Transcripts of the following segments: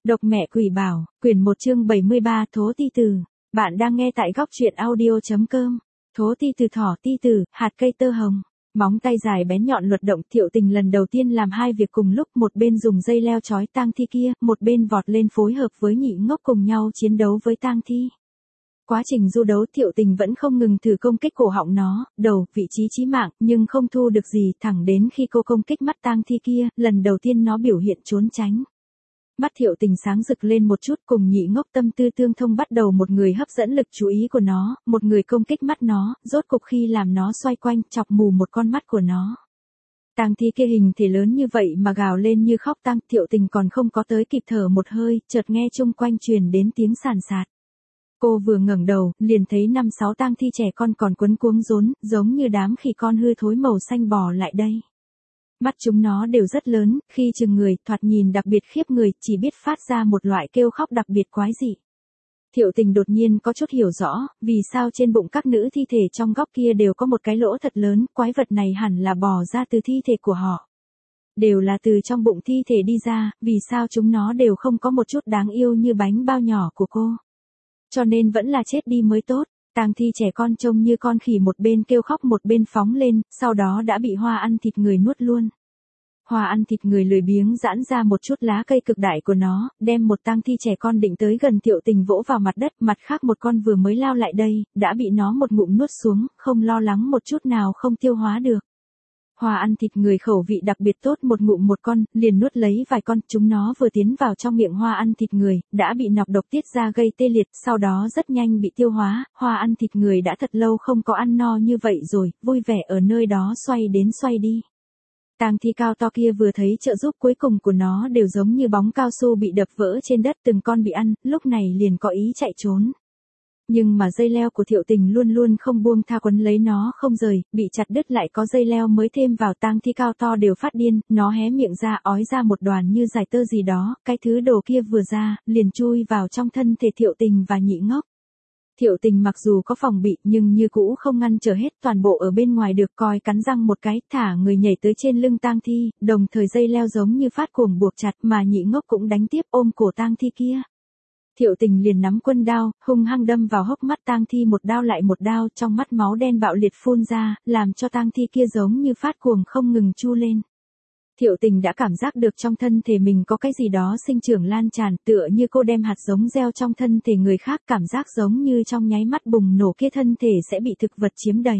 Độc mẹ quỷ bảo, quyển 1 chương 73 Thố ti tử. Bạn đang nghe tại góc truyện audio.com. Thố ti tử thỏ ti tử, hạt cây tơ hồng. Móng tay dài bén nhọn luật động. Thiệu Tình lần đầu tiên làm hai việc cùng lúc, một bên dùng dây leo trói tang thi kia, một bên vọt lên phối hợp với Nhị Ngốc cùng nhau chiến đấu với tang thi. Quá trình du đấu Thiệu Tình vẫn không ngừng thử công kích cổ họng nó, đầu, vị trí chí mạng, nhưng không thu được gì, thẳng đến khi cô công kích mắt tang thi kia, lần đầu tiên nó biểu hiện trốn tránh. Mắt Thiệu Tình sáng rực lên một chút, cùng Nhị Ngốc tâm tư tương thông, bắt đầu một người hấp dẫn lực chú ý của nó, một người công kích mắt nó, rốt cục khi làm nó xoay quanh, chọc mù một con mắt của nó. Tang thi kia hình thể lớn như vậy mà gào lên như khóc tang, Thiệu Tình còn không có tới kịp thở một hơi, chợt nghe chung quanh truyền đến tiếng sàn sạt. Cô vừa ngẩng đầu, liền thấy 5-6 tang thi trẻ con còn quấn cuống rốn, giống như đám khỉ con hư thối màu xanh bò lại đây. Mắt chúng nó đều rất lớn, khi chừng người, thoạt nhìn đặc biệt khiếp người, chỉ biết phát ra một loại kêu khóc đặc biệt quái dị. Thiệu Tình đột nhiên có chút hiểu rõ, vì sao trên bụng các nữ thi thể trong góc kia đều có một cái lỗ thật lớn, quái vật này hẳn là bò ra từ thi thể của họ. Đều là từ trong bụng thi thể đi ra, vì sao chúng nó đều không có một chút đáng yêu như bánh bao nhỏ của cô. Cho nên vẫn là chết đi mới tốt. Tang thi trẻ con trông như con khỉ, một bên kêu khóc một bên phóng lên, sau đó đã bị Hoa ăn thịt người nuốt luôn. Hoa ăn thịt người lười biếng giãn ra một chút lá cây cực đại của nó, đem một tang thi trẻ con định tới gần Thiệu Tình vỗ vào mặt đất, mặt khác một con vừa mới lao lại đây, đã bị nó một ngụm nuốt xuống, không lo lắng một chút nào không tiêu hóa được. Hoa ăn thịt người khẩu vị đặc biệt tốt, một ngụm một con, liền nuốt lấy vài con, chúng nó vừa tiến vào trong miệng Hoa ăn thịt người, đã bị nọc độc tiết ra gây tê liệt, sau đó rất nhanh bị tiêu hóa. Hoa ăn thịt người đã thật lâu không có ăn no như vậy rồi, vui vẻ ở nơi đó xoay đến xoay đi. Tang thi cao to kia vừa thấy trợ giúp cuối cùng của nó đều giống như bóng cao su bị đập vỡ trên đất, từng con bị ăn, lúc này liền có ý chạy trốn. Nhưng mà dây leo của Thiệu Tình luôn luôn không buông tha, quấn lấy nó không rời, bị chặt đứt lại có dây leo mới thêm vào. Tang thi cao to đều phát điên, nó hé miệng ra ói ra một đoàn như giải tơ gì đó, cái thứ đồ kia vừa ra, liền chui vào trong thân thể Thiệu Tình và Nhị Ngốc. Thiệu Tình mặc dù có phòng bị nhưng như cũ không ngăn trở hết, toàn bộ ở bên ngoài được coi, cắn răng một cái, thả người nhảy tới trên lưng tang thi, đồng thời dây leo giống như phát cuồng buộc chặt, mà Nhị Ngốc cũng đánh tiếp ôm cổ tang thi kia. Thiệu Tình liền nắm quân đao, hung hăng đâm vào hốc mắt tang thi, một đao lại một đao, trong mắt máu đen bạo liệt phun ra, làm cho tang thi kia giống như phát cuồng không ngừng chu lên. Thiệu Tình đã cảm giác được trong thân thể mình có cái gì đó sinh trưởng lan tràn, tựa như cô đem hạt giống gieo trong thân thể người khác, cảm giác giống như trong nháy mắt bùng nổ kia thân thể sẽ bị thực vật chiếm đầy.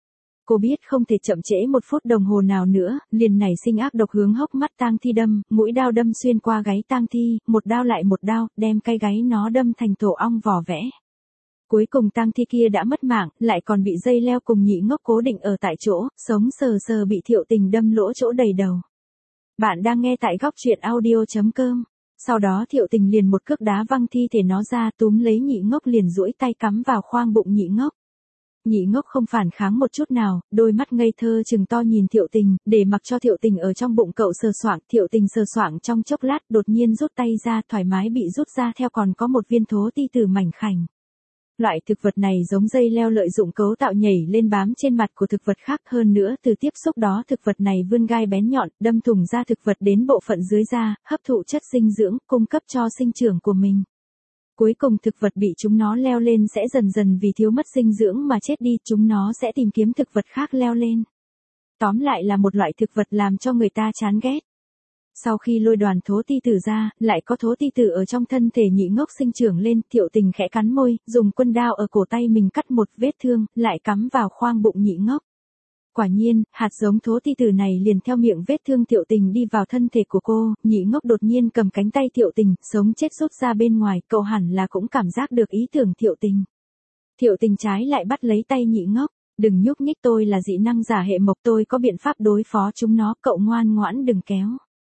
Cô biết không thể chậm trễ một phút đồng hồ nào nữa, liền nảy sinh ác độc hướng hốc mắt tang thi đâm, mũi đao đâm xuyên qua gáy tang thi, một đao lại một đao, đem cái gáy nó đâm thành tổ ong vỏ vẽ. Cuối cùng tang thi kia đã mất mạng, lại còn bị dây leo cùng Nhị Ngốc cố định ở tại chỗ, sống sờ sờ bị Thiệu Tình đâm lỗ chỗ đầy đầu. Bạn đang nghe tại góc truyện audio.com. Sau đó Thiệu Tình liền một cước đá văng thi thể nó ra, túm lấy Nhị Ngốc liền duỗi tay cắm vào khoang bụng Nhị Ngốc. Nhị Ngốc không phản kháng một chút nào, đôi mắt ngây thơ trừng to nhìn Thiệu Tình, để mặc cho Thiệu Tình ở trong bụng cậu sờ soạng. Thiệu Tình sờ soạng trong chốc lát, đột nhiên rút tay ra, thoải mái bị rút ra theo còn có một viên thố ti tử mảnh khảnh. Loại thực vật này giống dây leo, lợi dụng cấu tạo nhảy lên bám trên mặt của thực vật khác, hơn nữa từ tiếp xúc đó thực vật này vươn gai bén nhọn, đâm thủng ra thực vật đến bộ phận dưới da, hấp thụ chất dinh dưỡng, cung cấp cho sinh trưởng của mình. Cuối cùng thực vật bị chúng nó leo lên sẽ dần dần vì thiếu mất dinh dưỡng mà chết đi, chúng nó sẽ tìm kiếm thực vật khác leo lên. Tóm lại là một loại thực vật làm cho người ta chán ghét. Sau khi lôi đoàn thố ti tử ra, lại có thố ti tử ở trong thân thể Nhị Ngốc sinh trưởng lên. Thiệu Tình khẽ cắn môi, dùng quân đao ở cổ tay mình cắt một vết thương, lại cắm vào khoang bụng Nhị Ngốc. Quả nhiên, hạt giống thố ti tử này liền theo miệng vết thương Thiệu Tình đi vào thân thể của cô. Nhị Ngốc đột nhiên cầm cánh tay Thiệu Tình, sống chết rút ra bên ngoài, cậu hẳn là cũng cảm giác được ý tưởng Thiệu Tình. Thiệu Tình trái lại bắt lấy tay Nhị Ngốc, đừng nhúc nhích, tôi là dị năng giả hệ mộc, tôi có biện pháp đối phó chúng nó, cậu ngoan ngoãn đừng kéo.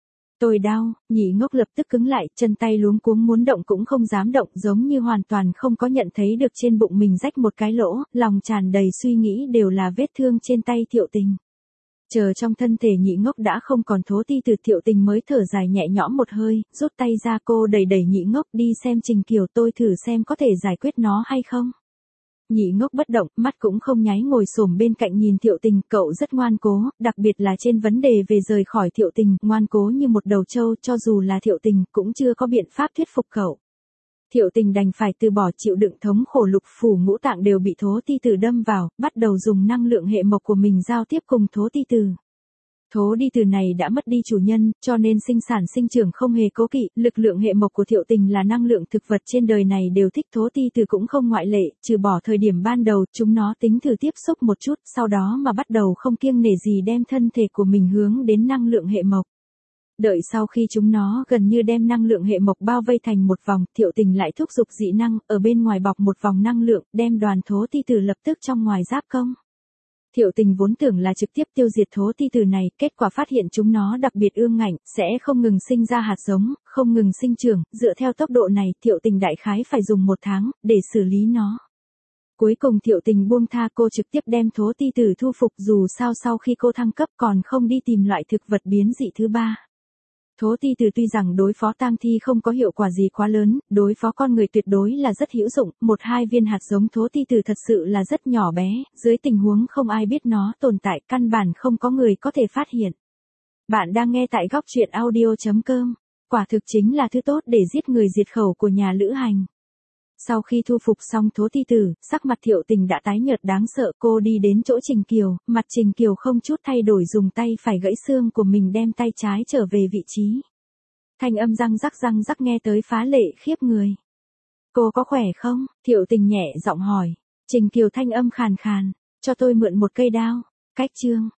Tôi đau. Nhị Ngốc lập tức cứng lại, chân tay luống cuống muốn động cũng không dám động, giống như hoàn toàn không có nhận thấy được trên bụng mình rách một cái lỗ, lòng tràn đầy suy nghĩ đều là vết thương trên tay Thiệu Tình. Chờ trong thân thể Nhị Ngốc đã không còn thố ti tử, Thiệu Tình mới thở dài nhẹ nhõm một hơi, rút tay ra, cô đẩy Nhị Ngốc, đi xem Trình Kiều, tôi thử xem có thể giải quyết nó hay không. Nhị ngốc bất động, mắt cũng không nháy ngồi xổm bên cạnh nhìn Thiệu Tình, cậu rất ngoan cố, đặc biệt là trên vấn đề về rời khỏi Thiệu Tình, ngoan cố như một đầu trâu, cho dù là Thiệu Tình cũng chưa có biện pháp thuyết phục cậu. Thiệu Tình đành phải từ bỏ, chịu đựng thống khổ, lục phủ ngũ tạng đều bị Thố Ti Tử đâm vào, bắt đầu dùng năng lượng hệ mộc của mình giao tiếp cùng Thố Ti Tử. Thố Ti Tử này đã mất đi chủ nhân, cho nên sinh sản sinh trưởng không hề cố kỵ, lực lượng hệ mộc của Thiệu Tình là năng lượng thực vật trên đời này đều thích, Thố Ti Tử cũng không ngoại lệ, trừ bỏ thời điểm ban đầu, chúng nó tính thử tiếp xúc một chút, sau đó mà bắt đầu không kiêng nể gì đem thân thể của mình hướng đến năng lượng hệ mộc. Đợi sau khi chúng nó gần như đem năng lượng hệ mộc bao vây thành một vòng, Thiệu Tình lại thúc giục dị năng, ở bên ngoài bọc một vòng năng lượng, đem đoàn Thố Ti Tử lập tức trong ngoài giáp công. Thiệu Tình vốn tưởng là trực tiếp tiêu diệt Thố Ti Tử này, kết quả phát hiện chúng nó đặc biệt ương ngạnh, sẽ không ngừng sinh ra hạt giống, không ngừng sinh trưởng, dựa theo tốc độ này, Thiệu Tình đại khái phải dùng 1 tháng, để xử lý nó. Cuối cùng Thiệu Tình buông tha, cô trực tiếp đem Thố Ti Tử thu phục, dù sao sau khi cô thăng cấp còn không đi tìm loại thực vật biến dị thứ 3. Thố Ti Tử tuy rằng đối phó tang thi không có hiệu quả gì quá lớn, đối phó con người tuyệt đối là rất hữu dụng, 1-2 viên hạt giống Thố Ti Tử thật sự là rất nhỏ bé, dưới tình huống không ai biết nó tồn tại, căn bản không có người có thể phát hiện. Bạn đang nghe tại góc truyện audio.com, quả thực chính là thứ tốt để giết người diệt khẩu của nhà lữ hành. Sau khi thu phục xong Thố Ti Tử, sắc mặt Thiệu Tình đã tái nhợt đáng sợ, cô đi đến chỗ Trình Kiều, mặt Trình Kiều không chút thay đổi, dùng tay phải gãy xương của mình đem tay trái trở về vị trí. Thanh âm răng rắc nghe tới phá lệ khiếp người. Cô có khỏe không? Thiệu Tình nhẹ giọng hỏi. Trình Kiều thanh âm khàn khàn, cho tôi mượn một cây đao. Cách chương.